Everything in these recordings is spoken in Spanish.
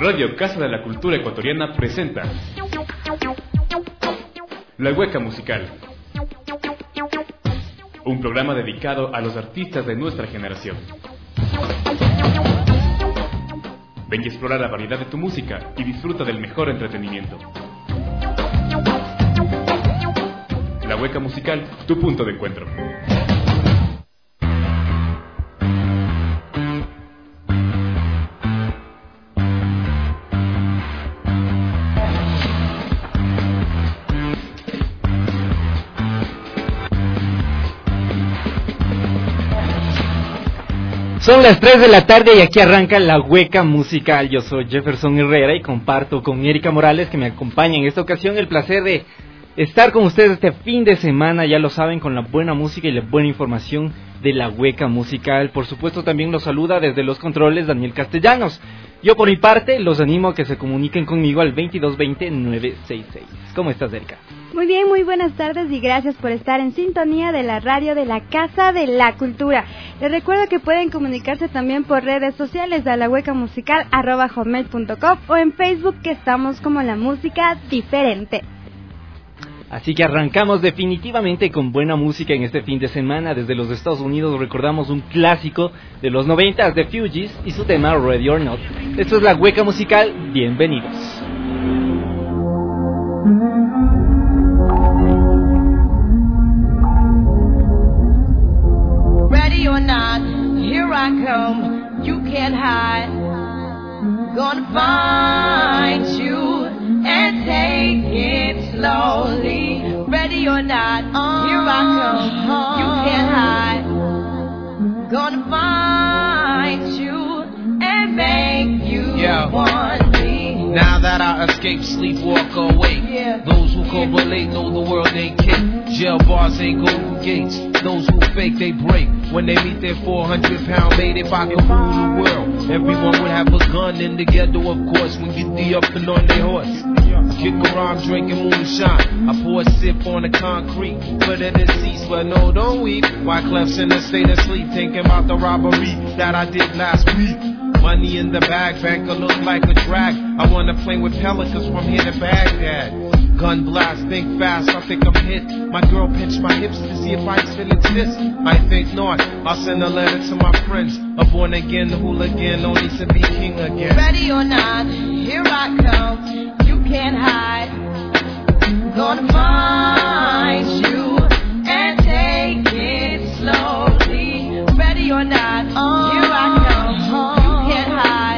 Radio Casa de la Cultura Ecuatoriana presenta La Hueca Musical, un programa dedicado a los artistas de nuestra generación. Ven y explora la variedad de tu música y disfruta del mejor entretenimiento. La Hueca Musical, tu punto de encuentro. Son las 3 de la tarde y aquí arranca La Hueca Musical. Yo soy Jefferson Herrera y comparto con Erika Morales, que me acompaña en esta ocasión, el placer de estar con ustedes este fin de semana, ya lo saben, con la buena música y la buena información de La Hueca Musical. Por supuesto, también los saluda desde los controles Daniel Castellanos. Yo, por mi parte, los animo a que se comuniquen conmigo al 2220-966. ¿Cómo estás, Erika? Muy bien, muy buenas tardes y gracias por estar en sintonía de la radio de la Casa de la Cultura. Les recuerdo que pueden comunicarse también por redes sociales de La Hueca Musical, @hotmail.com, o en Facebook, que estamos como La Música Diferente. Así que arrancamos definitivamente con buena música en este fin de semana. Desde los Estados Unidos recordamos un clásico de los 90 de Fugees y su tema Ready or Not. Esto es La Hueca Musical, bienvenidos. Ready or not, here I come, you can't hide. Gonna find you and take it slowly. Ready or not, here I come, you can't hide. Gonna find you and make you want me. Now that I escape, sleep, walk awake. Those who correlate know the world ain't kick. Jail bars ain't golden gates. Those who fake, they break. When they meet their 400-pound mate, if I could rule the world, everyone would have a gun in the ghetto, of course, when get the up and on their horse. Kick around drinking moonshine. I pour a sip on the concrete, put it in seats, but no, don't weep. Wyclef's in a state of sleep, thinking about the robbery that I did last week. Money in the bag, banker look like a drag. I wanna play with pelicans from here to Baghdad. Gun blast, think fast, I think I'm hit. My girl pinched my hips to see if I still exist. I think not, I'll send a letter to my friends. A born again hooligan, only to be king again. Ready or not, here I come, you can't hide. Gonna find you and take it slowly. Ready or not, here I come, you can't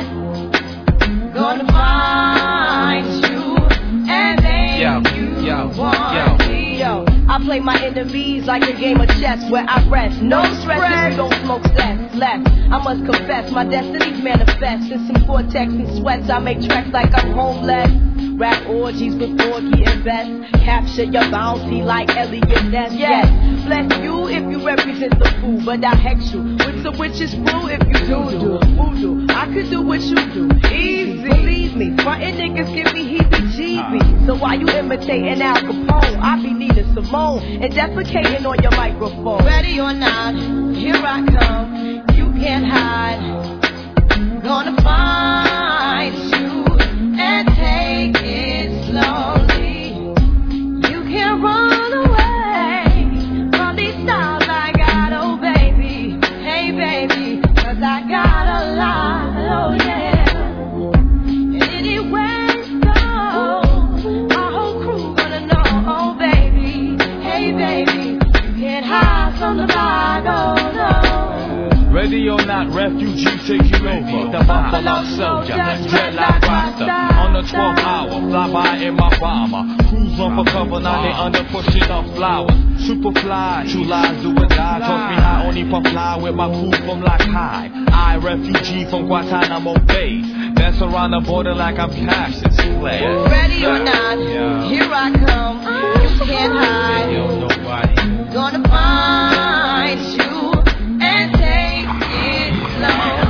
hide. Gonna find you and make you want me. Yo, I play my enemies like a game of chess where I rest. No stress if you don't smoke less. I must confess, my destinies manifest. In some cortex and sweats, I make tracks like I'm homeless. Rap orgies before getting best. Capture your bounty like Elliot Ness. Yes, bless you if you represent the fool, but I hex you with some witches brew if you do voodoo. I could do what you do, easy. Believe me, frontin' niggas give me heebie-jeebies. So why you imitating Al Capone? I be Nina Simone and defecating on your microphone. Ready or not, here I come, you can't hide. Gonna find you and take it slowly. You can't run away from these stars I got, oh baby. Hey baby, 'cause I got a lot, oh yeah. And anywhere you go, our whole crew gonna know, oh baby. Hey baby, you can't hide from the vibe, oh no. Ready or not, refugee taking over. The Buffalo Soldier, dreadlock roster. On the 12th hour, fly by in my bomber. Cruise on for cover, now they under pushing up flowers. Superfly, true lies do or die. Toss me high, only puff fly with my crew from like high. I, refugee from Guantanamo Bay. Dance around the border like I'm Cassius Clay. Ready or not, here I come. You can't hide. Yo, nobody. Gonna find you and take it slowly.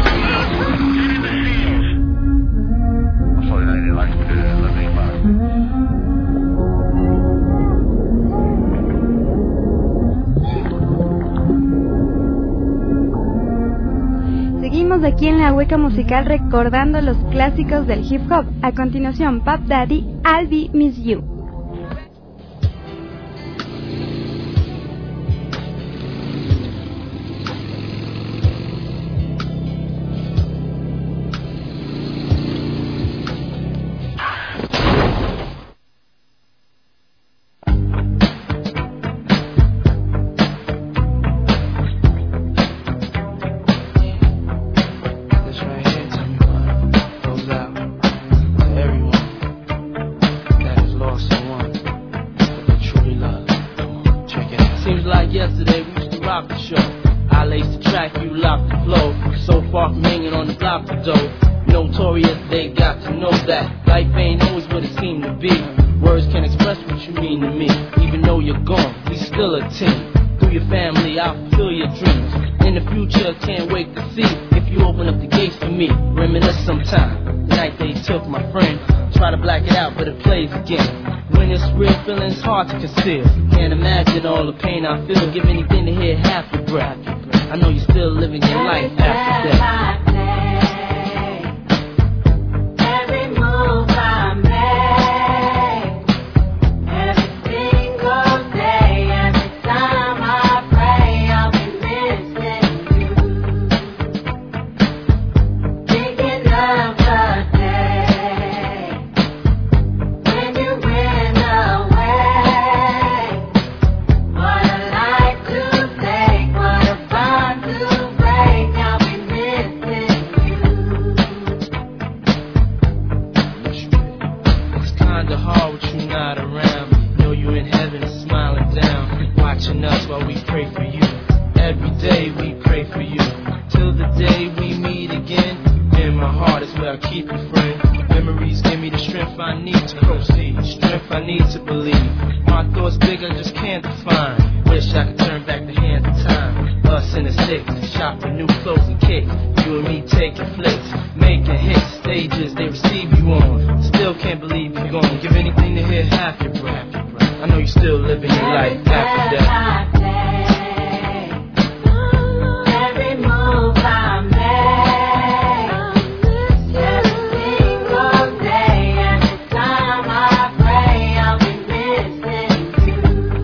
Seguimos aquí en la Hueca Musical recordando los clásicos del hip hop. A continuación, Puff Daddy, I'll Be Miss You. Can't imagine all the pain I feel. Give anything to hear half your breath. I know you're still living your life after death. Every move I make, every single day, every time I pray, I'll be missing you. Thinking of the day when you went away. Us while we pray for you. Every day we pray for you. Till the day we meet again. In my heart is where I keep you, friend. Memories give me the strength I need to proceed. Strength I need to believe. My thoughts big, I just can't define. Wish I could turn back the hands of time. Us in the sticks, shopping new clothes and kicks. You and me taking flicks, making hits. Stages they receive you on. Still can't believe you're gone. Give anything to hear half your breath. I know you're still living your life after death. Every move I make, every single day, every time I pray, I'll be missing you.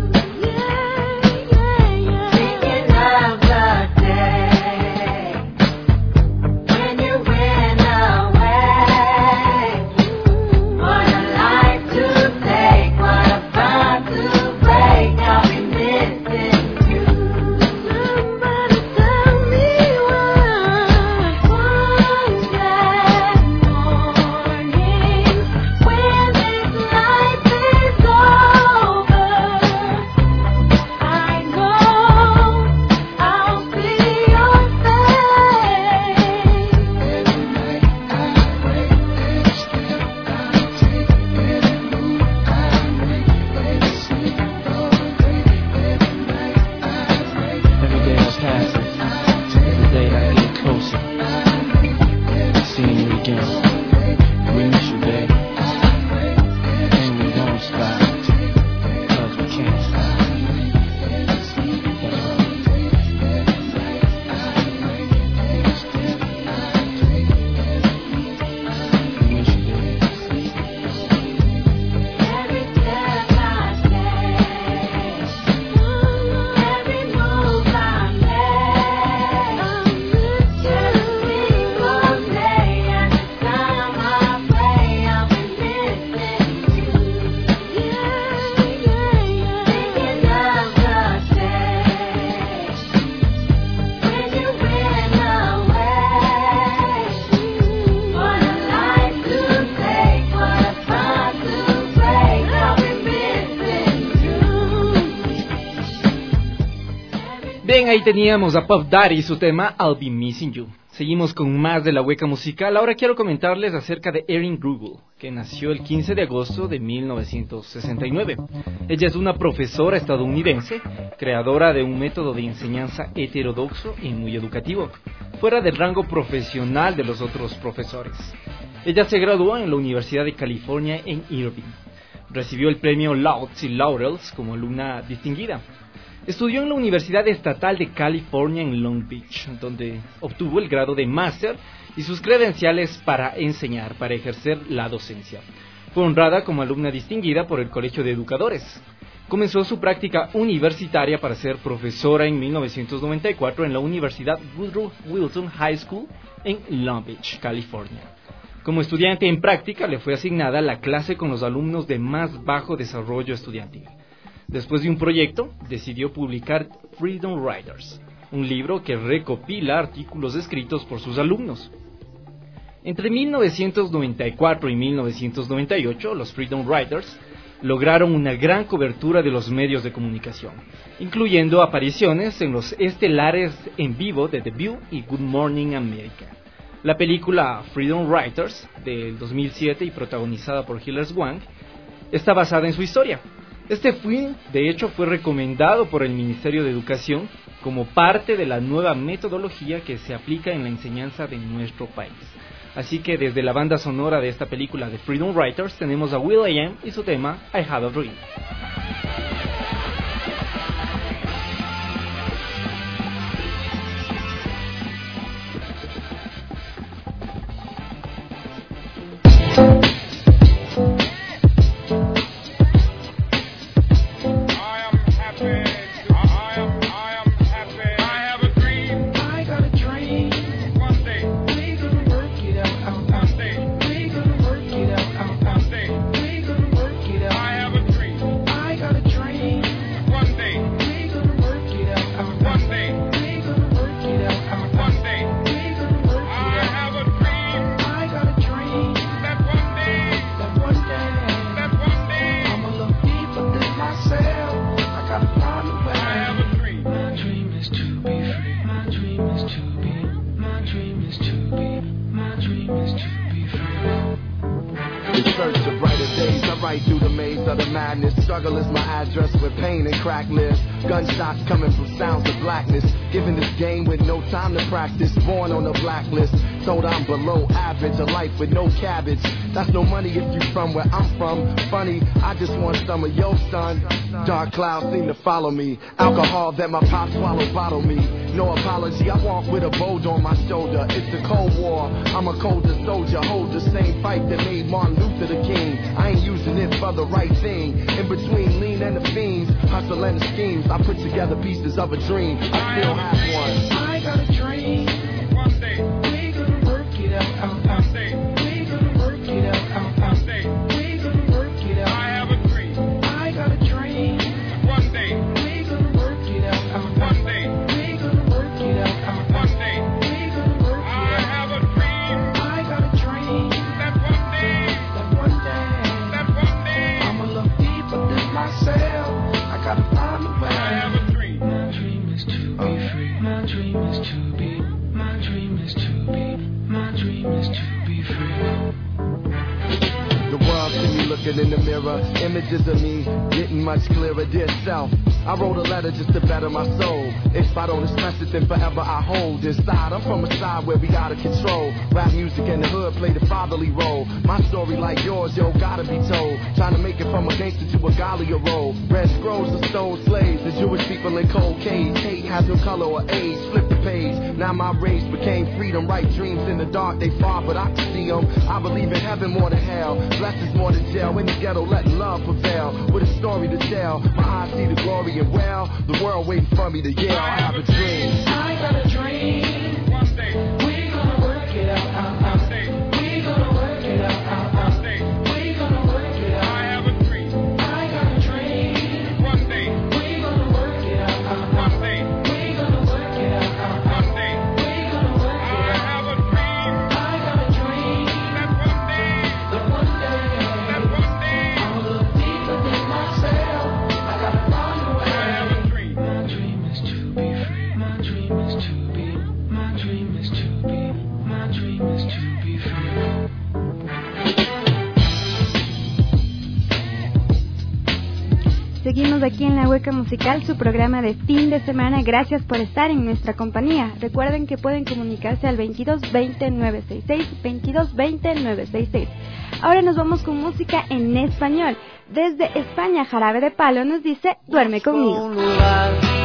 Thinking of the day when you went away. What a life to take, what a bond to break, I'll be missing you. Somebody tell me why one that morning when this life is over, I know I'll see your face. Every night I pray, every step I take, every move I make, every single day, every night I pray. Every day that passes, every day that I get closer, seeing you again. We miss you, babe, and we don't stop, 'cause we can't stop. That's right. We miss you, babe. Every step I take, every move I make, every single day, every time I pray, I'll be missing you. Thinking of the day when you went away. What a life to take, what a bond to break, I'll be missing you. Bien, ahí teníamos a Puff Daddy y su tema I'll Be Missing You. Seguimos con más de la Hueca Musical. Ahora quiero comentarles acerca de Erin Grugel, que nació el 15 de agosto de 1969. Ella es una profesora estadounidense, creadora de un método de enseñanza heterodoxo y muy educativo, fuera del rango profesional de los otros profesores. Ella se graduó en la Universidad de California en Irvine. Recibió el premio Lauds y Laurels como alumna distinguida. Estudió en la Universidad Estatal de California en Long Beach, donde obtuvo el grado de máster y sus credenciales para enseñar, para ejercer la docencia. Fue honrada como alumna distinguida por el Colegio de Educadores. Comenzó su práctica universitaria para ser profesora en 1994 en la Universidad Woodrow Wilson High School en Long Beach, California. Como estudiante en práctica, le fue asignada la clase con los alumnos de más bajo desarrollo estudiantil. Después de un proyecto, decidió publicar Freedom Writers, un libro que recopila artículos escritos por sus alumnos. Entre 1994 y 1998, los Freedom Writers lograron una gran cobertura de los medios de comunicación, incluyendo apariciones en los estelares en vivo de The View y Good Morning America. La película Freedom Writers, del 2007 y protagonizada por Hilary Swank, está basada en su historia. Este film, de hecho, fue recomendado por el Ministerio de Educación como parte de la nueva metodología que se aplica en la enseñanza de nuestro país. Así que desde la banda sonora de esta película de Freedom Writers tenemos a will.i.am y su tema I Have a Dream. Struggle is my address with pain and crack lives. Gunshots coming from sounds of blackness. Given this game with no time to practice. Born on the blacklist. Told I'm below average. A life with no cabbage. That's no money if you from where I'm from. Funny, I just want some of your son. Dark clouds seem to follow me. Alcohol that my pop swallowed bottle me. No apology, I walk with a bolt on my shoulder. It's the Cold War. I'm a colder soldier. Hold the same fight that made Martin Luther the king. I ain't using it for the right thing. In between lean and the fiends, hustle and the schemes, I put together pieces of a dream. I still have one. I got a dream. One day we gonna work it out. One day we gonna work it out. One day we gonna work it out. I have a dream. I got a dream. One day we gonna work it out. One day we gonna work it out. One day we gonna work it out. I have a dream. I got a dream. That one day I'ma look deeper than myself. I gotta find a way. I have a dream. My dream is to be free. My dream is to be. My dream is to be. My dream is to be free. The world see me looking in the mirror. Images of me getting much clearer. Dear self, I wrote a letter just to better my soul. If I don't express it, then forever I hold inside. I'm from a side where we gotta control. Rap music in the hood play the fatherly role. My story like yours, yo, gotta be told. Trying to make it from a gangster to a Galia role. Red scrolls of stole slaves, the Jewish people in cold cage. Hate has no color or age. Flip the page. Now my race became freedom. Right dreams in the dark, they far, but I can see them. I believe in heaven more than hell. Blessings more than jail. In the ghetto, letting love prevail. With a story to tell. My eyes see the glory and well. The world waiting for me to yell. I have a dream. I got a dream. One day we gonna work it out. One day we gonna work it out. One day we gonna work it out. I have a dream. I got a dream. One day we gonna work it out. One day we gonna work it out. One day we gonna work it out. I have a dream. I got a dream. That one day I'ma look deeper than myself. I gotta find a way. I have a dream. My dream is to be free. My dream is to be. My dream is to be. My dream is to be free. Seguimos aquí en La Hueca Musical, su programa de fin de semana. Gracias por estar en nuestra compañía. Recuerden que pueden comunicarse al 2220-966, 2220-966. Ahora nos vamos con música en español. Desde España, Jarabe de Palo nos dice Duerme conmigo.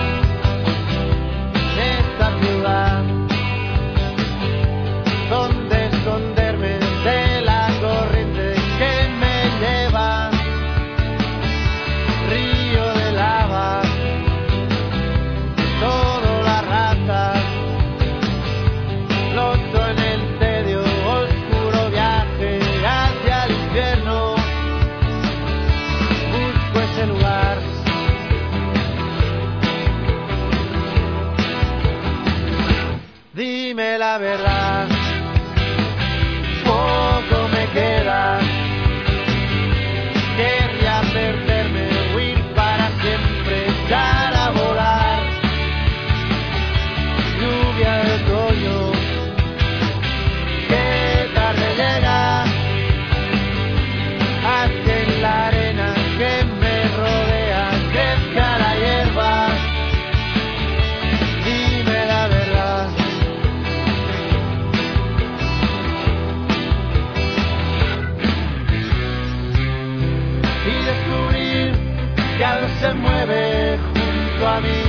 a mí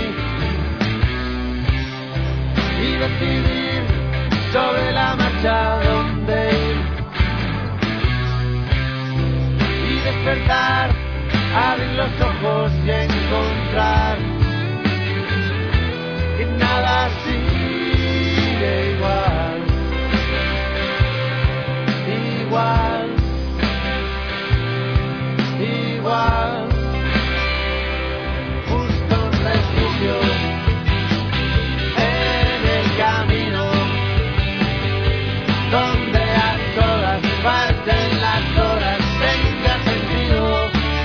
y decidir sobre la marcha dónde ir y despertar, abrir los ojos y encontrar que nada sigue igual, igual, igual. Justo un refugio en el camino donde a todas partes las horas tenga sentido.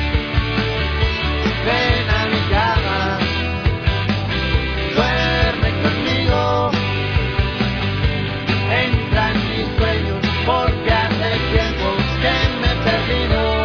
Ven a mi cama, duerme conmigo, entra en mis sueños porque hace tiempo que me he perdido.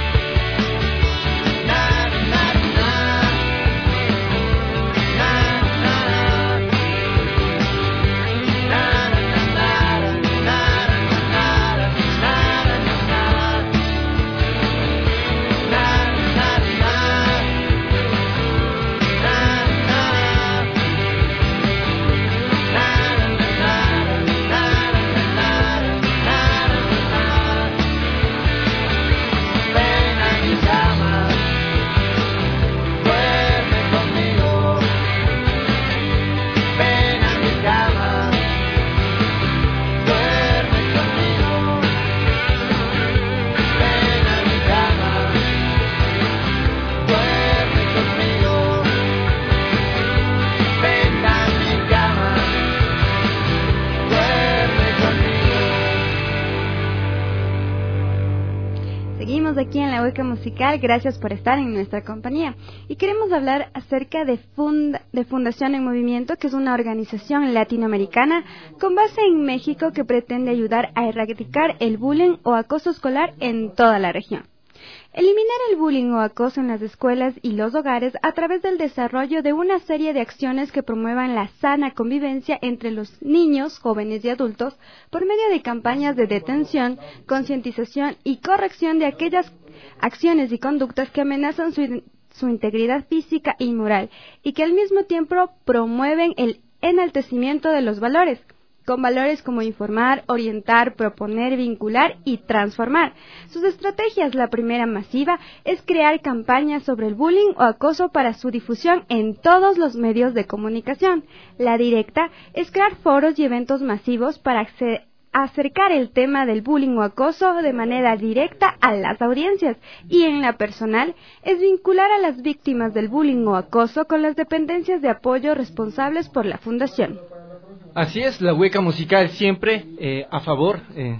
Aquí en la Hueca Musical, gracias por estar en nuestra compañía y queremos hablar acerca de Fundación en Movimiento, que es una organización latinoamericana con base en México que pretende ayudar a erradicar el bullying o acoso escolar en toda la región. Eliminar el bullying o acoso en las escuelas y los hogares a través del desarrollo de una serie de acciones que promuevan la sana convivencia entre los niños, jóvenes y adultos por medio de campañas de detención, concientización y corrección de aquellas acciones y conductas que amenazan su integridad física y moral y que al mismo tiempo promueven el enaltecimiento de los valores, con valores como informar, orientar, proponer, vincular y transformar. Sus estrategias, la primera masiva, es crear campañas sobre el bullying o acoso para su difusión en todos los medios de comunicación. La directa es crear foros y eventos masivos para acercar el tema del bullying o acoso de manera directa a las audiencias, y en la personal es vincular a las víctimas del bullying o acoso con las dependencias de apoyo responsables por la fundación. Así es, la Hueca Musical siempre a favor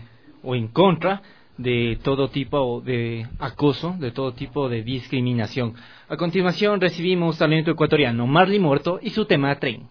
o en contra de todo tipo de acoso, de todo tipo de discriminación. A continuación recibimos talento ecuatoriano Marley Morto y su tema Tren.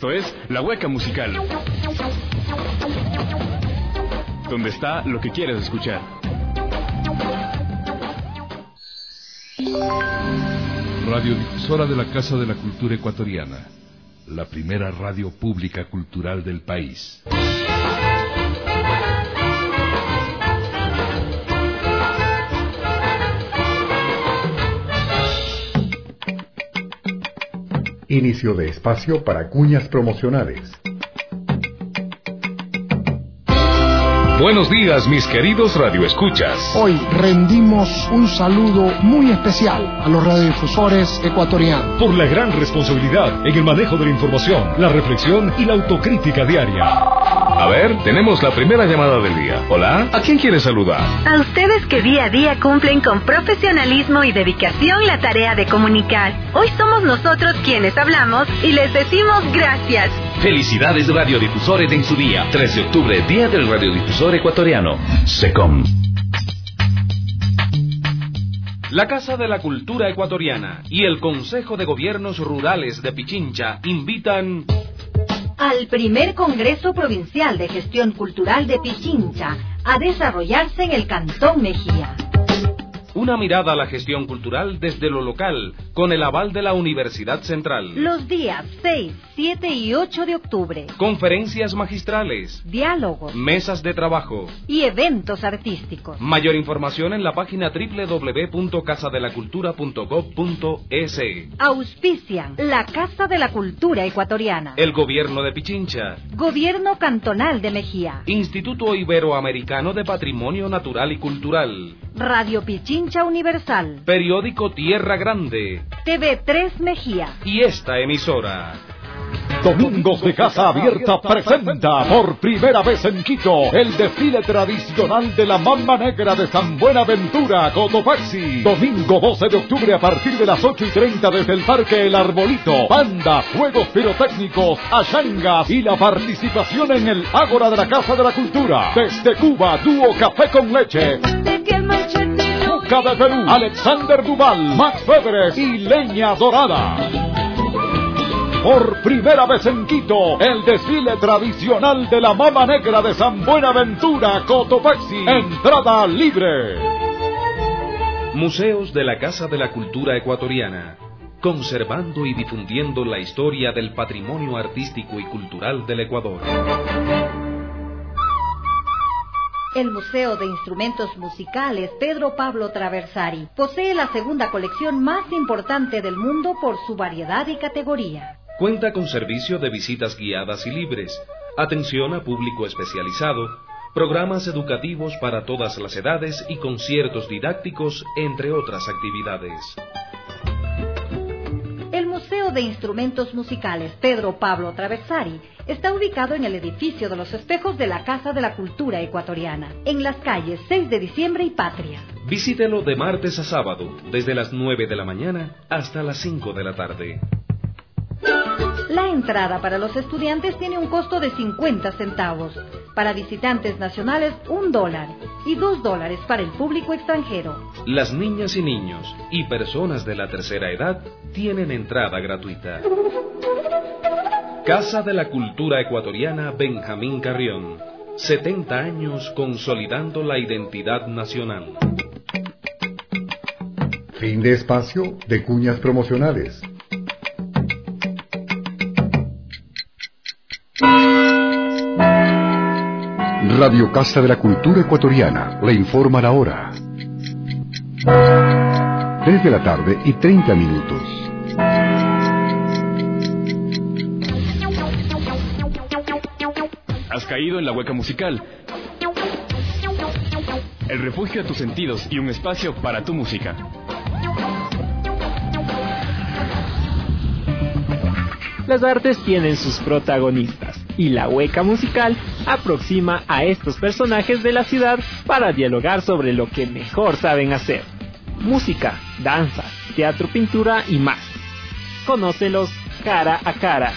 Esto es La Hueca Musical, donde está lo que quieres escuchar. Radiodifusora de la Casa de la Cultura Ecuatoriana, la primera radio pública cultural del país. Inicio de espacio para cuñas promocionales. Buenos días, mis queridos radioescuchas. Hoy rendimos un saludo muy especial a los radiodifusores ecuatorianos. Por la gran responsabilidad en el manejo de la información, la reflexión y la autocrítica diaria. A ver, tenemos la primera llamada del día. Hola, ¿a quién quieres saludar? A ustedes que día a día cumplen con profesionalismo y dedicación la tarea de comunicar. Hoy somos nosotros quienes hablamos y les decimos gracias. Felicidades radiodifusores en su día. 3 de octubre, Día del Radiodifusor Ecuatoriano. SECOM. La Casa de la Cultura Ecuatoriana y el Consejo de Gobiernos Rurales de Pichincha invitan al primer Congreso Provincial de Gestión Cultural de Pichincha a desarrollarse en el Cantón Mejía. Una mirada a la gestión cultural desde lo local, con el aval de la Universidad Central. Los días 6, 7 y 8 de octubre. Conferencias magistrales. Diálogos. Mesas de trabajo. Y eventos artísticos. Mayor información en la página www.casadelacultura.gov.es. Auspician la Casa de la Cultura Ecuatoriana. El Gobierno de Pichincha. Gobierno Cantonal de Mejía. Instituto Iberoamericano de Patrimonio Natural y Cultural. Radio Pichincha Universal. Periódico Tierra Grande. TV3 Mejía. Y esta emisora. Domingos de Casa Abierta presenta por primera vez en Quito el desfile tradicional de la Mamba Negra de San Buenaventura, Cotopaxi. Domingo 12 de octubre a partir de las 8:30 desde el Parque El Arbolito. Banda, juegos pirotécnicos, achangas y la participación en el Ágora de la Casa de la Cultura. Desde Cuba, dúo Café con Leche. Zucca de Perú, Alexander Duval, Max Febres y Leña Dorada. Por primera vez en Quito, el desfile tradicional de la Mamba Negra de San Buenaventura, Cotopaxi. Entrada libre. Museos de la Casa de la Cultura Ecuatoriana, conservando y difundiendo la historia del patrimonio artístico y cultural del Ecuador. El Museo de Instrumentos Musicales Pedro Pablo Traversari posee la segunda colección más importante del mundo por su variedad y categoría. Cuenta con servicio de visitas guiadas y libres, atención a público especializado, programas educativos para todas las edades y conciertos didácticos, entre otras actividades. El Museo de Instrumentos Musicales Pedro Pablo Traversari está ubicado en el edificio de los espejos de la Casa de la Cultura Ecuatoriana, en las calles 6 de diciembre y Patria. Visítelo de martes a sábado, desde las 9 de la mañana hasta las 5 de la tarde. La entrada para los estudiantes tiene un costo de 50 centavos, para visitantes nacionales $1 y $2 para el público extranjero. Las niñas y niños y personas de la tercera edad tienen entrada gratuita. Casa de la Cultura Ecuatoriana Benjamín Carrión, 70 años consolidando la identidad nacional. Fin de espacio de cuñas promocionales. Radio Casa de la Cultura Ecuatoriana le informa la hora. 3 de la tarde y 30 minutos. Has caído en la Hueca Musical. El refugio de tus sentidos y un espacio para tu música. Las artes tienen sus protagonistas y la Hueca Musical aproxima a estos personajes de la ciudad para dialogar sobre lo que mejor saben hacer: música, danza, teatro, pintura y más. Conócelos cara a cara.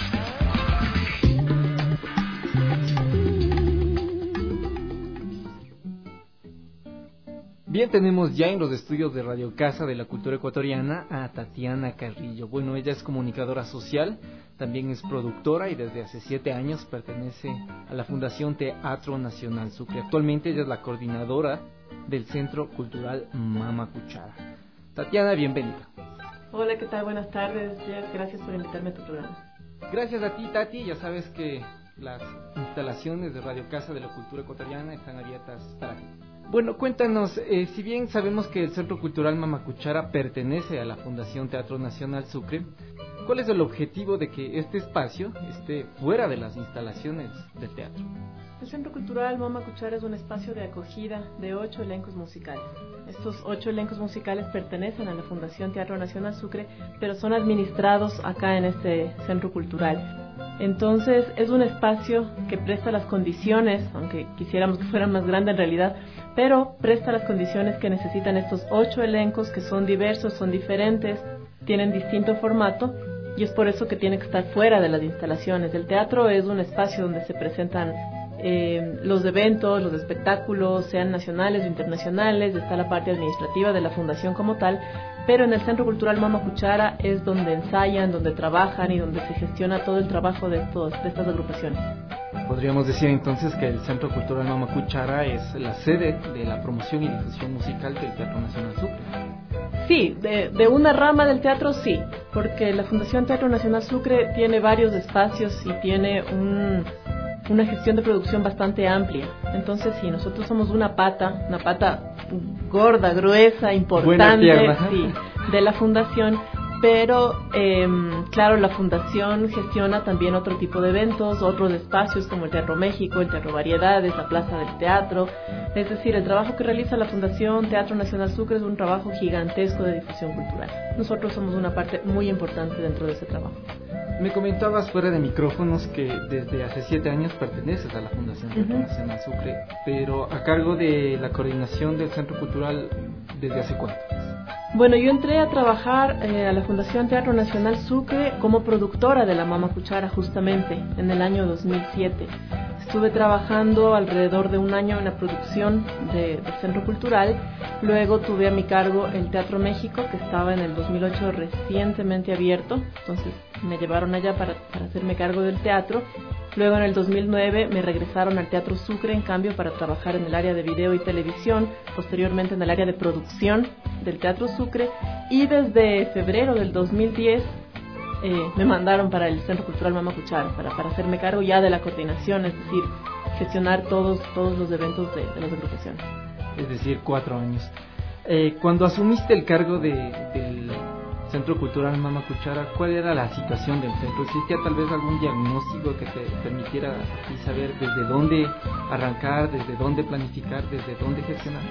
Bien, tenemos ya en los estudios de Radio Casa de la Cultura Ecuatoriana a Tatiana Carrillo. Bueno, ella es comunicadora social, también es productora y desde hace 7 años pertenece a la Fundación Teatro Nacional Sucre. Actualmente ella es la coordinadora del Centro Cultural Mama Cuchara. Tatiana, bienvenida. Hola, ¿qué tal? Buenas tardes, Jeff. Gracias por invitarme a tu programa. Gracias a ti, Tati. Ya sabes que las instalaciones de Radio Casa de la Cultura Ecuatoriana están abiertas para ti. Bueno, cuéntanos, si bien sabemos que el Centro Cultural Mama Cuchara pertenece a la Fundación Teatro Nacional Sucre, ¿cuál es el objetivo de que este espacio esté fuera de las instalaciones del teatro? El Centro Cultural Mama Cuchara es un espacio de acogida de 8 elencos musicales. Estos 8 elencos musicales pertenecen a la Fundación Teatro Nacional Sucre, pero son administrados acá en este centro cultural. Entonces es un espacio que presta las condiciones, aunque quisiéramos que fueran más grande en realidad, pero presta las condiciones que necesitan estos 8 elencos, que son diversos, son diferentes, tienen distinto formato, y es por eso que tiene que estar fuera de las instalaciones. El teatro es un espacio donde se presentan los eventos, los espectáculos, sean nacionales o internacionales, está la parte administrativa de la fundación como tal, pero en el Centro Cultural Mama Cuchara es donde ensayan, donde trabajan y donde se gestiona todo el trabajo de estas agrupaciones. Podríamos decir entonces que el Centro Cultural Mama Cuchara es la sede de la promoción y difusión musical del Teatro Nacional Sucre. Sí, de una rama del teatro sí, porque la Fundación Teatro Nacional Sucre tiene varios espacios y tiene una gestión de producción bastante amplia. Entonces sí, nosotros somos una pata gorda, gruesa, importante, sí, de la fundación, pero claro, la fundación gestiona también otro tipo de eventos, otros espacios como el Teatro México, el Teatro Variedades, la Plaza del Teatro. Es decir, el trabajo que realiza la Fundación Teatro Nacional Sucre es un trabajo gigantesco de difusión cultural. Nosotros somos una parte muy importante dentro de ese trabajo. Me comentabas fuera de micrófonos que desde hace 7 años perteneces a la Fundación Teatro Nacional Sucre, pero a cargo de la coordinación del Centro Cultural, ¿desde hace cuánto? Bueno, yo entré a trabajar a la Fundación Teatro Nacional Sucre como productora de la Mama Cuchara justamente en el año 2007. Estuve trabajando alrededor de un año en la producción del Centro Cultural. Luego tuve a mi cargo el Teatro México, que estaba en el 2008 recientemente abierto. Entonces me llevaron allá para hacerme cargo del teatro. Luego en el 2009 me regresaron al Teatro Sucre, en cambio, para trabajar en el área de video y televisión. Posteriormente en el área de producción del Teatro Sucre. Y desde febrero del 2010... me mandaron para el Centro Cultural Mama Cuchara para hacerme cargo ya de la coordinación, es decir, gestionar todos los eventos de las agrupaciones. Es decir, 4 años. Cuando asumiste el cargo del Centro Cultural Mama Cuchara, ¿cuál era la situación del centro? ¿Existía tal vez algún diagnóstico que te permitiera así saber desde dónde arrancar, desde dónde planificar, desde dónde gestionar?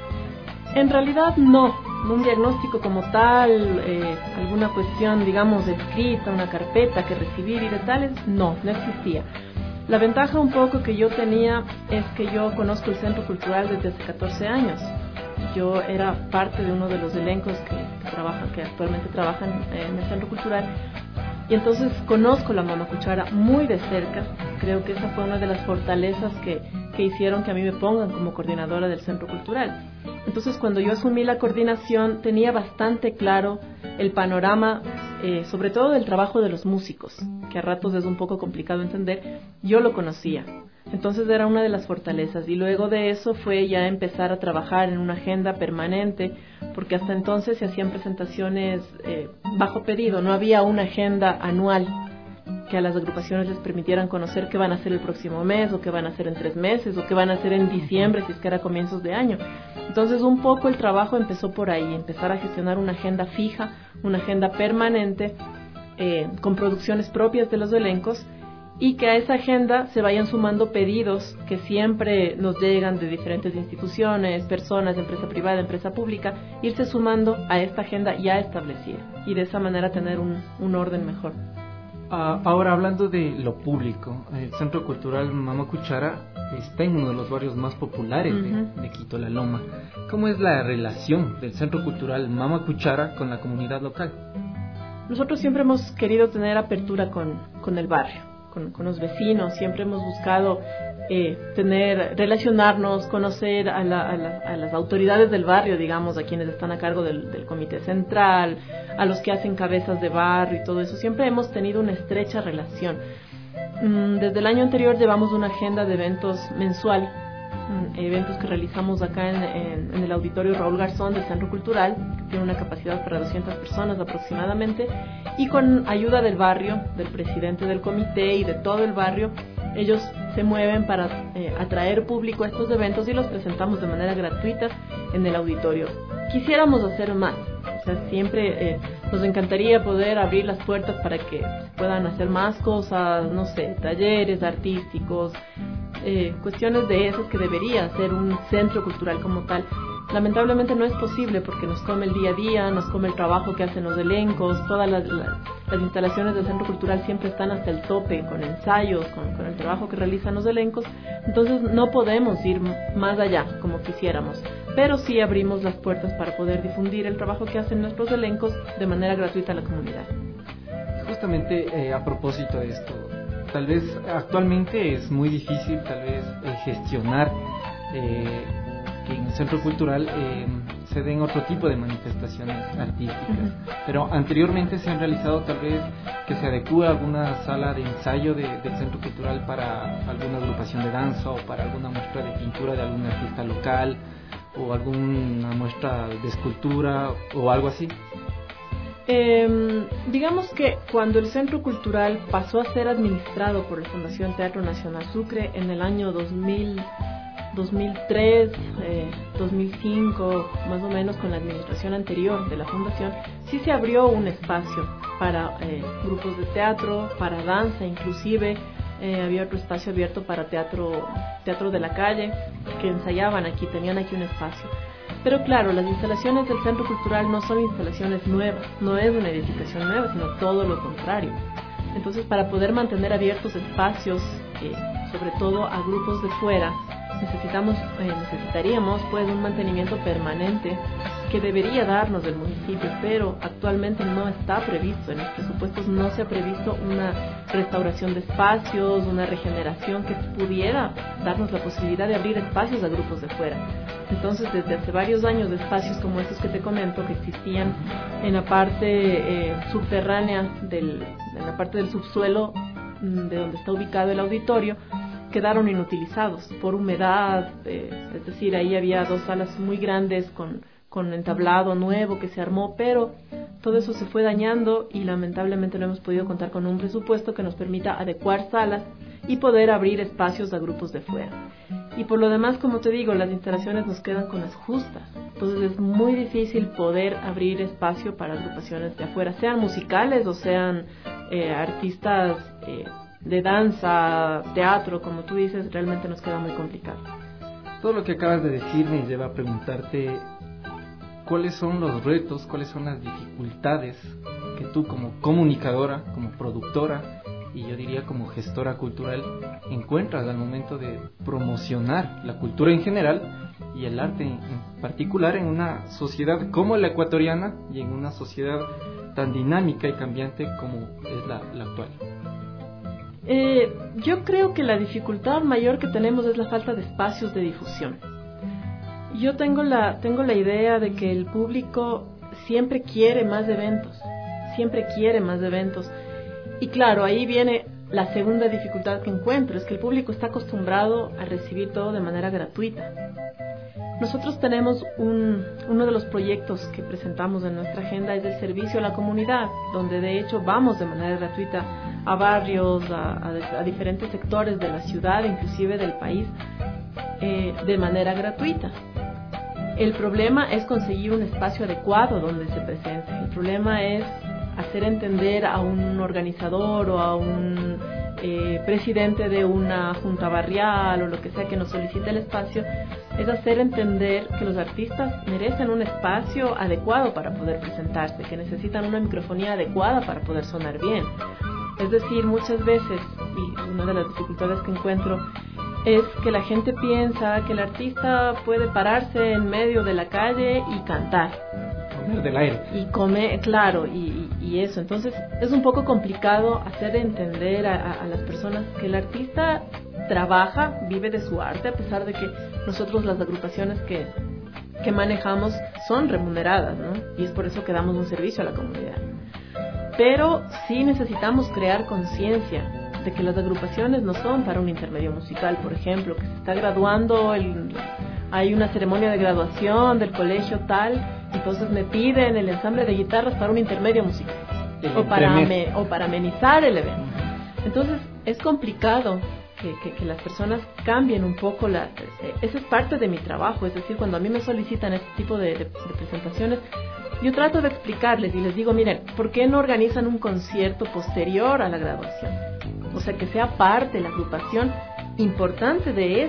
En realidad no un diagnóstico como tal, alguna cuestión, digamos, escrita, una carpeta que recibir y de tales, no existía. La ventaja un poco que yo tenía es que yo conozco el Centro Cultural desde hace 14 años. Yo era parte de uno de los elencos que actualmente trabajan en el Centro Cultural, y entonces conozco la Mama Cuchara muy de cerca. Creo que esa fue una de las fortalezas que hicieron que a mí me pongan como coordinadora del Centro Cultural. Entonces, cuando yo asumí la coordinación, tenía bastante claro el panorama, sobre todo del trabajo de los músicos, que a ratos es un poco complicado entender. Yo lo conocía. Entonces era una de las fortalezas, y luego de eso fue ya empezar a trabajar en una agenda permanente, porque hasta entonces se hacían presentaciones bajo pedido, no había una agenda anual que a las agrupaciones les permitieran conocer qué van a hacer el próximo mes, o qué van a hacer en 3 meses, o qué van a hacer en diciembre si es que era comienzos de año. Entonces un poco el trabajo empezó por ahí, empezar a gestionar una agenda fija, una agenda permanente, con producciones propias de los elencos, y que a esa agenda se vayan sumando pedidos que siempre nos llegan de diferentes instituciones, personas, empresa privada, empresa pública, irse sumando a esta agenda ya establecida, y de esa manera tener un orden mejor. Ahora, hablando de lo público, el Centro Cultural Mama Cuchara está en uno de los barrios más populares de Quito, La Loma. ¿Cómo es la relación del Centro Cultural Mama Cuchara con la comunidad local? Nosotros siempre hemos querido tener apertura con el barrio. con los vecinos, siempre hemos buscado relacionarnos, conocer a las autoridades del barrio, digamos, a quienes están a cargo del comité central, a los que hacen cabezas de barrio y todo eso. Siempre hemos tenido una estrecha relación. Desde el año anterior llevamos una agenda de eventos mensual, eventos que realizamos acá en el auditorio Raúl Garzón del Centro Cultural, que tiene una capacidad para 200 personas aproximadamente, y con ayuda del barrio, del presidente del comité y de todo el barrio, ellos se mueven para atraer público a estos eventos y los presentamos de manera gratuita en el auditorio. Quisiéramos hacer más, o sea, siempre nos encantaría poder abrir las puertas para que puedan hacer más cosas, no sé, talleres artísticos, cuestiones de esas que debería ser un centro cultural como tal. Lamentablemente no es posible porque nos come el día a día, nos come el trabajo que hacen los elencos, todas las instalaciones del centro cultural siempre están hasta el tope con ensayos, con el trabajo que realizan los elencos, entonces no podemos ir más allá como quisiéramos, pero sí abrimos las puertas para poder difundir el trabajo que hacen nuestros elencos de manera gratuita a la comunidad. Justamente a propósito de esto, tal vez actualmente es muy difícil tal vez gestionar que en el centro cultural se den otro tipo de manifestaciones artísticas, pero anteriormente se han realizado tal vez que se adecue alguna sala de ensayo del centro cultural para alguna agrupación de danza o para alguna muestra de pintura de algún artista local o alguna muestra de escultura o algo así. Digamos que cuando el Centro Cultural pasó a ser administrado por la Fundación Teatro Nacional Sucre en el año 2003, 2005, más o menos con la administración anterior de la Fundación, sí se abrió un espacio para grupos de teatro, para danza inclusive, había otro espacio abierto para teatro de la calle, que ensayaban aquí, tenían aquí un espacio. Pero claro, las instalaciones del Centro Cultural no son instalaciones nuevas, no es una edificación nueva, sino todo lo contrario. Entonces, para poder mantener abiertos espacios, sobre todo a grupos de fuera, necesitaríamos pues un mantenimiento permanente que debería darnos el municipio, pero actualmente no está previsto. En los presupuestos no se ha previsto una restauración de espacios, una regeneración que pudiera darnos la posibilidad de abrir espacios a grupos de fuera. Entonces, desde hace varios años, espacios como estos que te comento, que existían en la parte subterránea, en la parte del subsuelo de donde está ubicado el auditorio, quedaron inutilizados por humedad, es decir, ahí había 2 salas muy grandes con entablado nuevo que se armó, pero todo eso se fue dañando y lamentablemente no hemos podido contar con un presupuesto que nos permita adecuar salas y poder abrir espacios a grupos de fuera. Y por lo demás, como te digo, las instalaciones nos quedan con las justas, entonces es muy difícil poder abrir espacio para agrupaciones de afuera, sean musicales o sean artistas de danza, teatro, como tú dices, realmente nos queda muy complicado. Todo lo que acabas de decir me lleva a preguntarte cuáles son los retos, cuáles son las dificultades que tú como comunicadora, como productora y yo diría como gestora cultural encuentras al momento de promocionar la cultura en general y el arte en particular en una sociedad como la ecuatoriana y en una sociedad tan dinámica y cambiante como es la actual. Yo creo que la dificultad mayor que tenemos es la falta de espacios de difusión. Yo tengo la idea de que el público siempre quiere más eventos, y claro, ahí viene la segunda dificultad que encuentro, es que el público está acostumbrado a recibir todo de manera gratuita. Nosotros tenemos uno de los proyectos que presentamos en nuestra agenda es el servicio a la comunidad, donde de hecho vamos de manera gratuita a barrios, a diferentes sectores de la ciudad, inclusive del país, de manera gratuita. El problema es conseguir un espacio adecuado donde se presente. El problema es hacer entender a un organizador o a un presidente de una junta barrial o lo que sea que nos solicite el espacio, es hacer entender que los artistas merecen un espacio adecuado para poder presentarse, que necesitan una microfonía adecuada para poder sonar bien. Es decir, muchas veces, y una de las dificultades que encuentro es que la gente piensa que el artista puede pararse en medio de la calle y cantar. Comer del aire. Y comer, claro, y y eso. Entonces es un poco complicado hacer entender a las personas que el artista trabaja, vive de su arte, a pesar de que nosotros las agrupaciones que manejamos son remuneradas, ¿no? Y es por eso que damos un servicio a la comunidad. Pero sí necesitamos crear conciencia de que las agrupaciones no son para un intermedio musical, por ejemplo, que se está graduando, hay una ceremonia de graduación del colegio tal, entonces me piden el ensamble de guitarras para un intermedio musical o para amenizar el evento. Entonces es complicado que las personas cambien un poco esa es parte de mi trabajo, es decir, cuando a mí me solicitan este tipo de presentaciones, yo trato de explicarles y les digo, miren, ¿por qué no organizan un concierto posterior a la graduación? O sea, que sea parte, la agrupación importante de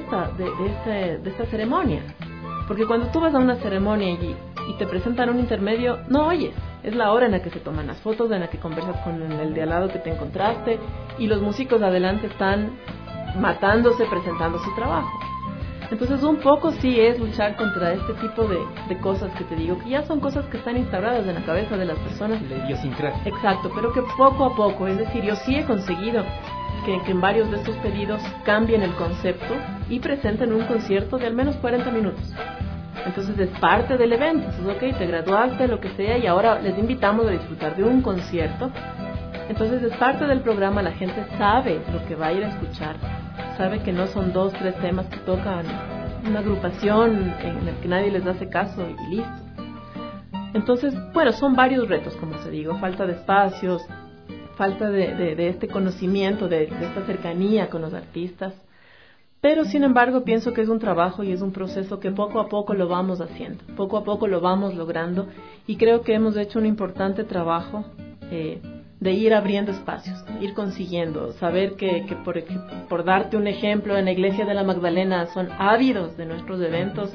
esta ceremonia. Porque cuando tú vas a una ceremonia y te presentan un intermedio, no oyes. Es la hora en la que se toman las fotos, en la que conversas con el de al lado que te encontraste, y los músicos adelante están matándose, presentando su trabajo. Entonces un poco sí es luchar contra este tipo de cosas que te digo, que ya son cosas que están instauradas en la cabeza de las personas. La idiosincrasia. Exacto, pero que poco a poco, es decir, yo sí he conseguido que en varios de estos pedidos cambien el concepto y presenten un concierto de al menos 40 minutos. Entonces es parte del evento, entonces ok, te graduaste, lo que sea, y ahora les invitamos a disfrutar de un concierto. Entonces es parte del programa, la gente sabe lo que va a ir a escuchar, sabe que no son 2, 3 temas que tocan una agrupación en la que nadie les hace caso y listo. Entonces, bueno, son varios retos, como te digo, falta de espacios, falta de este conocimiento, de esta cercanía con los artistas, pero sin embargo pienso que es un trabajo y es un proceso que poco a poco lo vamos haciendo, poco a poco lo vamos logrando, y creo que hemos hecho un importante trabajo de ir abriendo espacios, ir consiguiendo, saber que por darte un ejemplo, en la Iglesia de la Magdalena son ávidos de nuestros eventos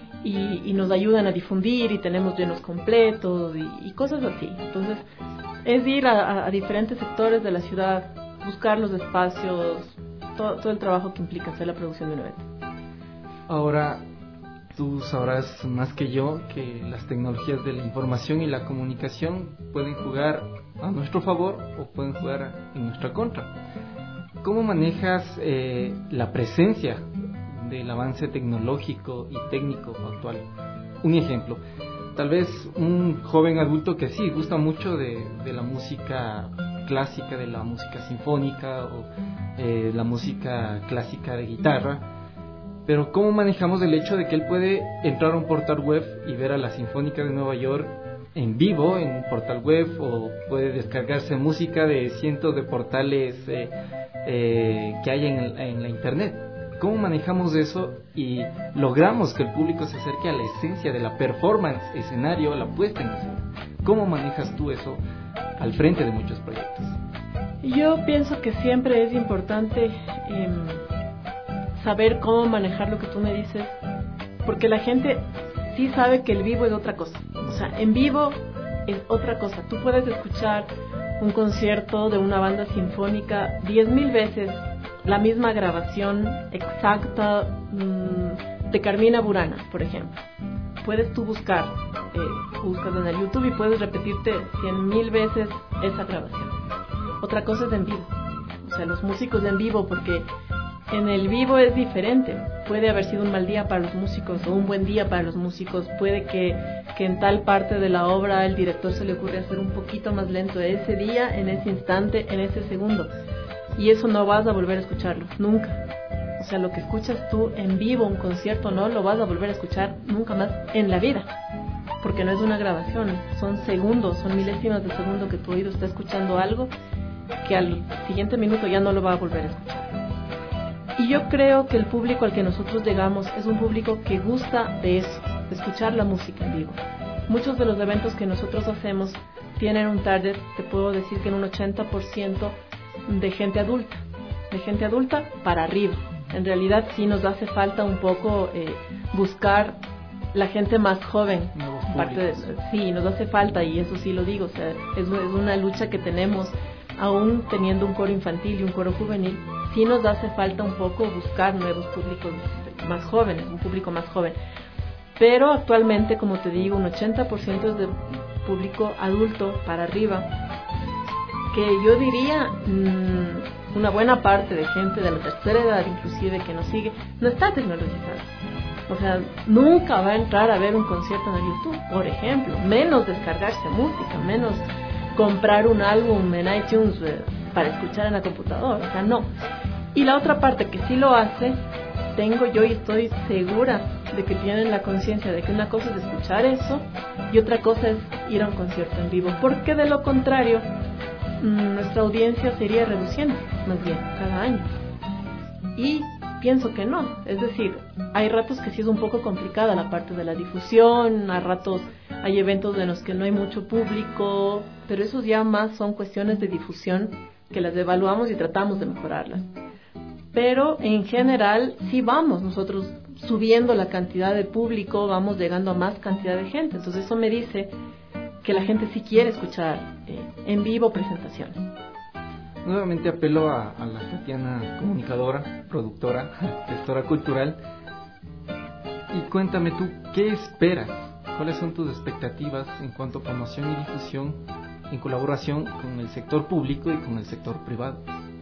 y nos ayudan a difundir, y tenemos llenos completos y cosas así. Entonces es ir a diferentes sectores de la ciudad, buscar los espacios, todo el trabajo que implica hacer la producción de un evento. Ahora, tú sabrás más que yo que las tecnologías de la información y la comunicación pueden jugar a nuestro favor o pueden jugar en nuestra contra. ¿Cómo manejas la presencia del avance tecnológico y técnico actual? Un ejemplo, tal vez un joven adulto que sí gusta mucho de la música clásica, de la música sinfónica o la música clásica de guitarra, pero ¿cómo manejamos el hecho de que él puede entrar a un portal web y ver a la Sinfónica de Nueva York en vivo en un portal web, o puede descargarse música de cientos de portales que hay en la internet? ¿Cómo manejamos eso y logramos que el público se acerque a la esencia de la performance, escenario, la puesta en escena? ¿Cómo manejas tú eso al frente de muchos proyectos? Yo pienso que siempre es importante saber cómo manejar lo que tú me dices, porque la gente sí sabe que el vivo es otra cosa. O sea, en vivo es otra cosa. Tú puedes escuchar un concierto de una banda sinfónica 10,000 veces, la misma grabación exacta de Carmina Burana, por ejemplo. Puedes tú buscas en el YouTube y puedes repetirte 100,000 veces esa grabación. Otra cosa es en vivo, o sea, los músicos en vivo, porque en el vivo es diferente. Puede haber sido un mal día para los músicos o un buen día para los músicos. Puede que en tal parte de la obra el director se le ocurre hacer un poquito más lento ese día, en ese instante, en ese segundo. Y eso no vas a volver a escucharlo, nunca. O sea, lo que escuchas tú en vivo, un concierto, no lo vas a volver a escuchar nunca más en la vida. Porque no es una grabación, son segundos, son milésimas de segundo que tu oído está escuchando algo que al siguiente minuto ya no lo va a volver a escuchar. Y yo creo que el público al que nosotros llegamos es un público que gusta de eso, de escuchar la música en vivo. Muchos de los eventos que nosotros hacemos tienen un target, te puedo decir que en un 80% de gente adulta para arriba. En realidad sí nos hace falta un poco buscar la gente más joven. Sí, nos hace falta, y eso sí lo digo, o sea, es una lucha que tenemos, aún teniendo un coro infantil y un coro juvenil. Sí nos hace falta un poco buscar nuevos públicos más jóvenes, un público más joven. Pero actualmente, como te digo, un 80% es de público adulto para arriba, que yo diría una buena parte de gente de la tercera edad, inclusive, que nos sigue, no está tecnologizada. O sea, nunca va a entrar a ver un concierto en el YouTube, por ejemplo, menos descargarse música, menos comprar un álbum en iTunes para escuchar en la computadora, o sea, no. Y la otra parte que sí lo hace, tengo yo y estoy segura de que tienen la conciencia de que una cosa es escuchar eso y otra cosa es ir a un concierto en vivo, porque de lo contrario nuestra audiencia se iría reduciendo más bien cada año. Y pienso que no, es decir, hay ratos que sí es un poco complicada la parte de la difusión, a ratos hay eventos en los que no hay mucho público, pero esos ya más son cuestiones de difusión que las evaluamos y tratamos de mejorarlas. Pero en general sí vamos nosotros subiendo la cantidad de público, vamos llegando a más cantidad de gente, entonces eso me dice que la gente sí quiere escuchar en vivo presentaciones. Nuevamente apelo a la Tatiana, comunicadora, productora, gestora cultural, y cuéntame tú, ¿qué esperas? ¿Cuáles son tus expectativas en cuanto a promoción y difusión en colaboración con el sector público y con el sector privado?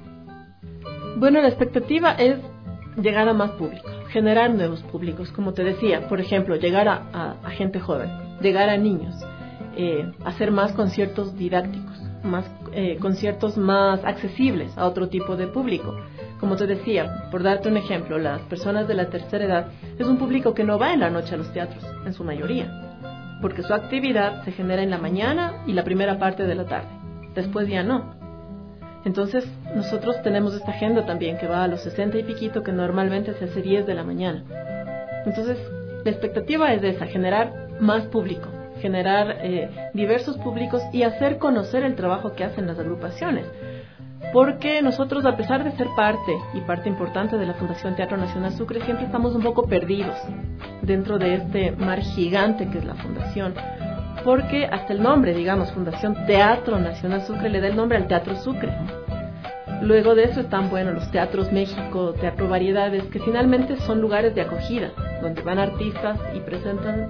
Bueno, la expectativa es llegar a más público, generar nuevos públicos, como te decía, por ejemplo, llegar a gente joven, llegar a niños, hacer más conciertos didácticos, más conciertos más accesibles a otro tipo de público. Como te decía, por darte un ejemplo, las personas de la tercera edad es un público que no va en la noche a los teatros, en su mayoría, porque su actividad se genera en la mañana y la primera parte de la tarde, después ya no. Entonces nosotros tenemos esta agenda también que va a los 60 y piquito, que normalmente se hace 10 de la mañana. Entonces la expectativa es esa, generar más público, generar diversos públicos y hacer conocer el trabajo que hacen las agrupaciones. Porque nosotros, a pesar de ser parte importante de la Fundación Teatro Nacional Sucre, siempre estamos un poco perdidos dentro de este mar gigante que es la Fundación. Porque hasta el nombre, digamos, Fundación Teatro Nacional Sucre, le da el nombre al Teatro Sucre. Luego de eso están, bueno, los Teatros México, Teatro Variedades, que finalmente son lugares de acogida, donde van artistas y presentan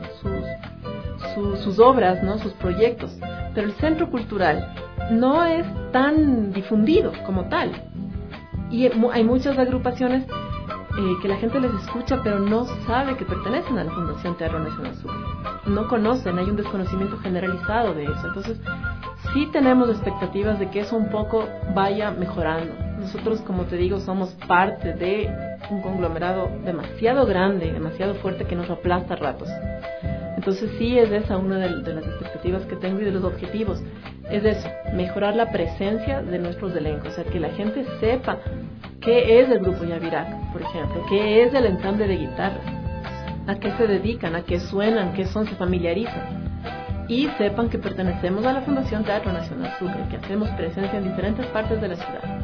sus obras, ¿no? Sus proyectos. Pero el Centro Cultural no es tan difundido como tal. Y hay muchas agrupaciones que la gente les escucha, pero no sabe que pertenecen a la Fundación Teatro Nacional Sucre. No conocen, hay un desconocimiento generalizado de eso. Entonces, sí tenemos expectativas de que eso un poco vaya mejorando. Nosotros, como te digo, somos parte de un conglomerado demasiado grande, demasiado fuerte, que nos aplasta a ratos. Entonces sí es esa una de las expectativas que tengo y de los objetivos. Es eso, mejorar la presencia de nuestros elencos, o sea, que la gente sepa qué es el grupo Yavirac, por ejemplo, qué es el ensamble de guitarras, a qué se dedican, a qué suenan, qué son, se familiarizan. Y sepan que pertenecemos a la Fundación Teatro Nacional Sucre, que hacemos presencia en diferentes partes de la ciudad.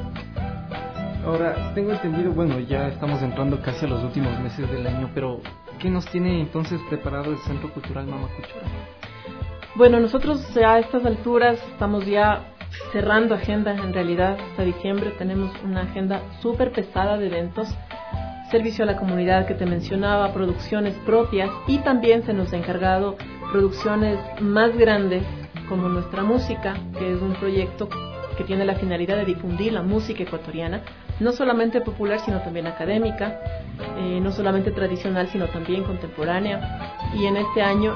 Ahora, tengo entendido, bueno, ya estamos entrando casi a los últimos meses del año, pero ¿qué nos tiene entonces preparado el Centro Cultural Mamacuchura? Bueno, nosotros a estas alturas estamos ya cerrando agenda, en realidad hasta diciembre tenemos una agenda súper pesada de eventos, servicio a la comunidad que te mencionaba, producciones propias, y también se nos ha encargado producciones más grandes como Nuestra Música, que es un proyecto que tiene la finalidad de difundir la música ecuatoriana, no solamente popular sino también académica, no solamente tradicional sino también contemporánea. Y en este año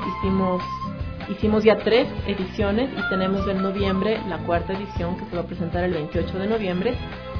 hicimos ya 3 ediciones y tenemos en noviembre la 4ª edición que se va a presentar el 28 de noviembre.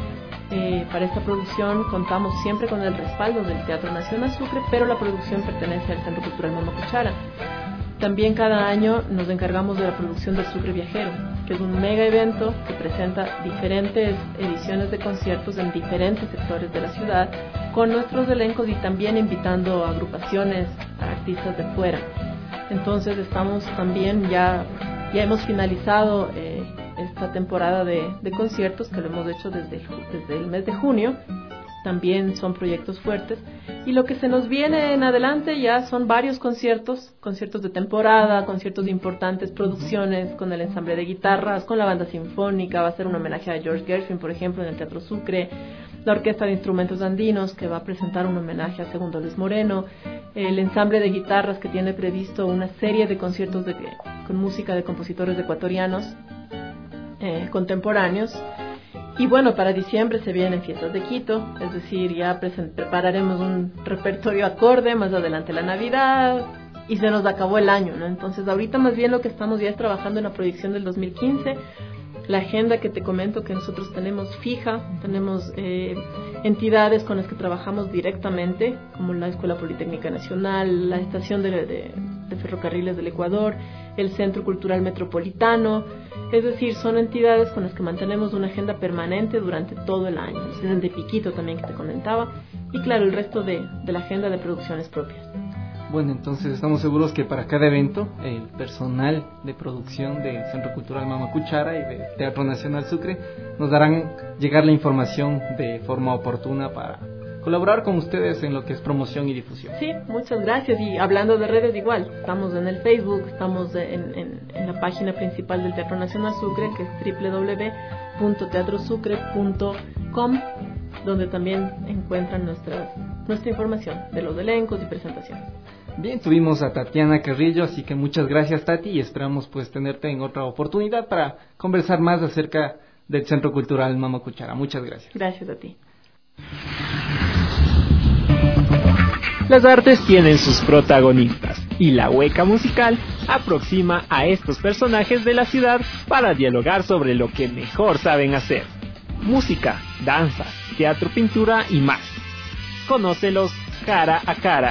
Para esta producción contamos siempre con el respaldo del Teatro Nacional Sucre, pero la producción pertenece al Centro Cultural Mamacuchara. También cada año nos encargamos de la producción del Sucre Viajero, que es un mega evento que presenta diferentes ediciones de conciertos en diferentes sectores de la ciudad, con nuestros elencos y también invitando a agrupaciones, a artistas de fuera. Entonces estamos también, ya hemos finalizado esta temporada de conciertos, que lo hemos hecho desde el mes de junio. También son proyectos fuertes, y lo que se nos viene en adelante ya son varios conciertos de temporada, conciertos importantes, producciones con el ensamble de guitarras, con la banda sinfónica. Va a ser un homenaje a George Gershwin, por ejemplo, en el Teatro Sucre, la Orquesta de Instrumentos Andinos, que va a presentar un homenaje a Segundo Luis Moreno, el ensamble de guitarras, que tiene previsto una serie de conciertos música de compositores ecuatorianos contemporáneos. Y bueno, para diciembre se vienen fiestas de Quito, es decir, ya prepararemos un repertorio acorde, más adelante la Navidad, y se nos acabó el año, ¿no? Entonces ahorita más bien lo que estamos ya es trabajando en la proyección del 2015, la agenda que te comento que nosotros tenemos fija, tenemos entidades con las que trabajamos directamente, como la Escuela Politécnica Nacional, la Estación de Ferrocarriles del Ecuador, el Centro Cultural Metropolitano, es decir, son entidades con las que mantenemos una agenda permanente durante todo el año, el de Piquito también que te comentaba, y claro, el resto de la agenda de producciones propias. Bueno, entonces estamos seguros que para cada evento el personal de producción del Centro Cultural Mama Cuchara y del Teatro Nacional Sucre nos darán llegar la información de forma oportuna para colaborar con ustedes en lo que es promoción y difusión. Sí, muchas gracias. Y hablando de redes, igual, estamos en el Facebook, estamos en la página principal del Teatro Nacional Sucre, que es www.teatrosucre.com, donde también encuentran nuestra información de los elencos y presentaciones. Bien, tuvimos a Tatiana Carrillo, así que muchas gracias, Tati, y esperamos pues tenerte en otra oportunidad para conversar más acerca del Centro Cultural Mama Cuchara. Muchas gracias. Gracias a ti. Las artes tienen sus protagonistas y la hueca musical aproxima a estos personajes de la ciudad para dialogar sobre lo que mejor saben hacer: música, danza, teatro, pintura y más. Conócelos cara a cara.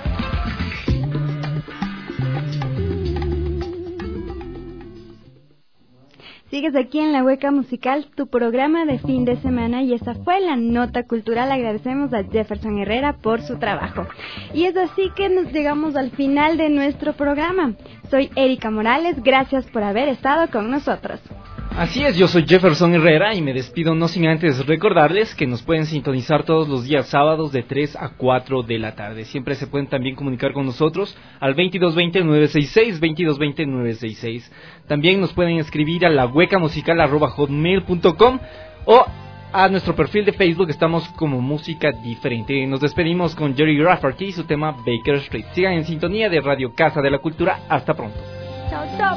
Sigues aquí en La Hueca Musical, tu programa de fin de semana, y esta fue la nota cultural. Agradecemos a Jefferson Herrera por su trabajo. Y es así que nos llegamos al final de nuestro programa. Soy Erika Morales, gracias por haber estado con nosotros. Así es, yo soy Jefferson Herrera y me despido no sin antes recordarles que nos pueden sintonizar todos los días sábados de 3 a 4 de la tarde. Siempre se pueden también comunicar con nosotros al 2220-966, 2220-966. También nos pueden escribir a lahuecamusical@hotmail.com o a nuestro perfil de Facebook, estamos como Música Diferente. Nos despedimos con Jerry Rafferty y su tema Baker Street. Sigan en sintonía de Radio Casa de la Cultura. Hasta pronto. Chao, chao.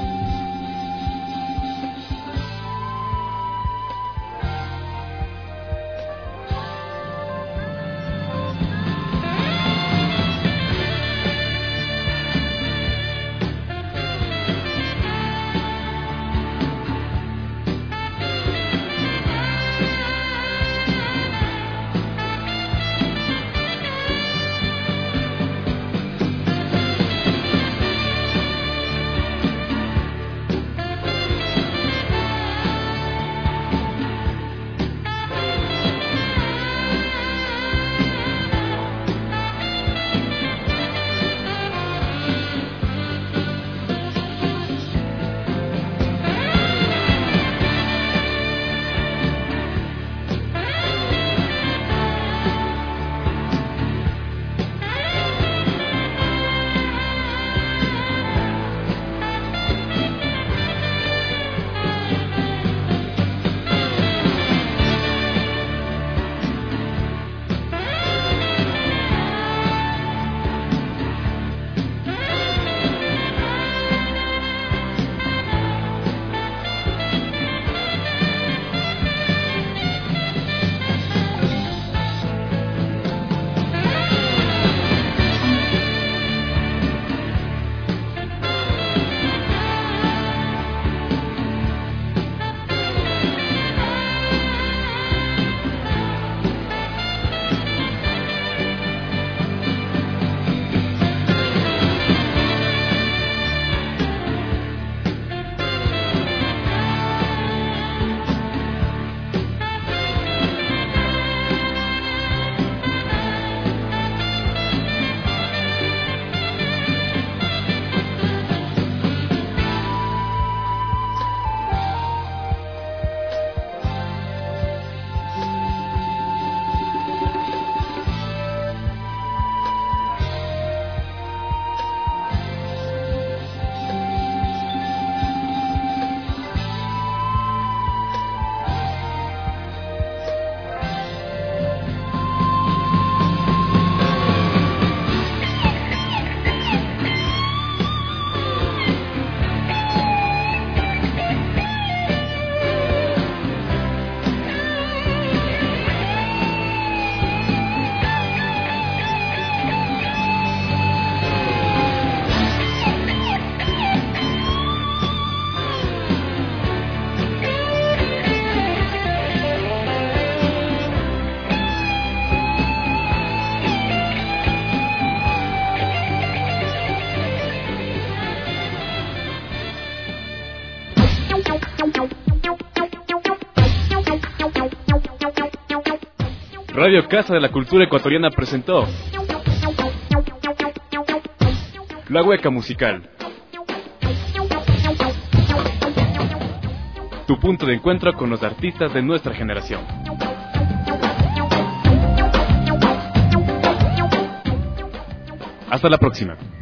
Radio Casa de la Cultura Ecuatoriana presentó La Hueca Musical. Tu punto de encuentro con los artistas de nuestra generación. Hasta la próxima.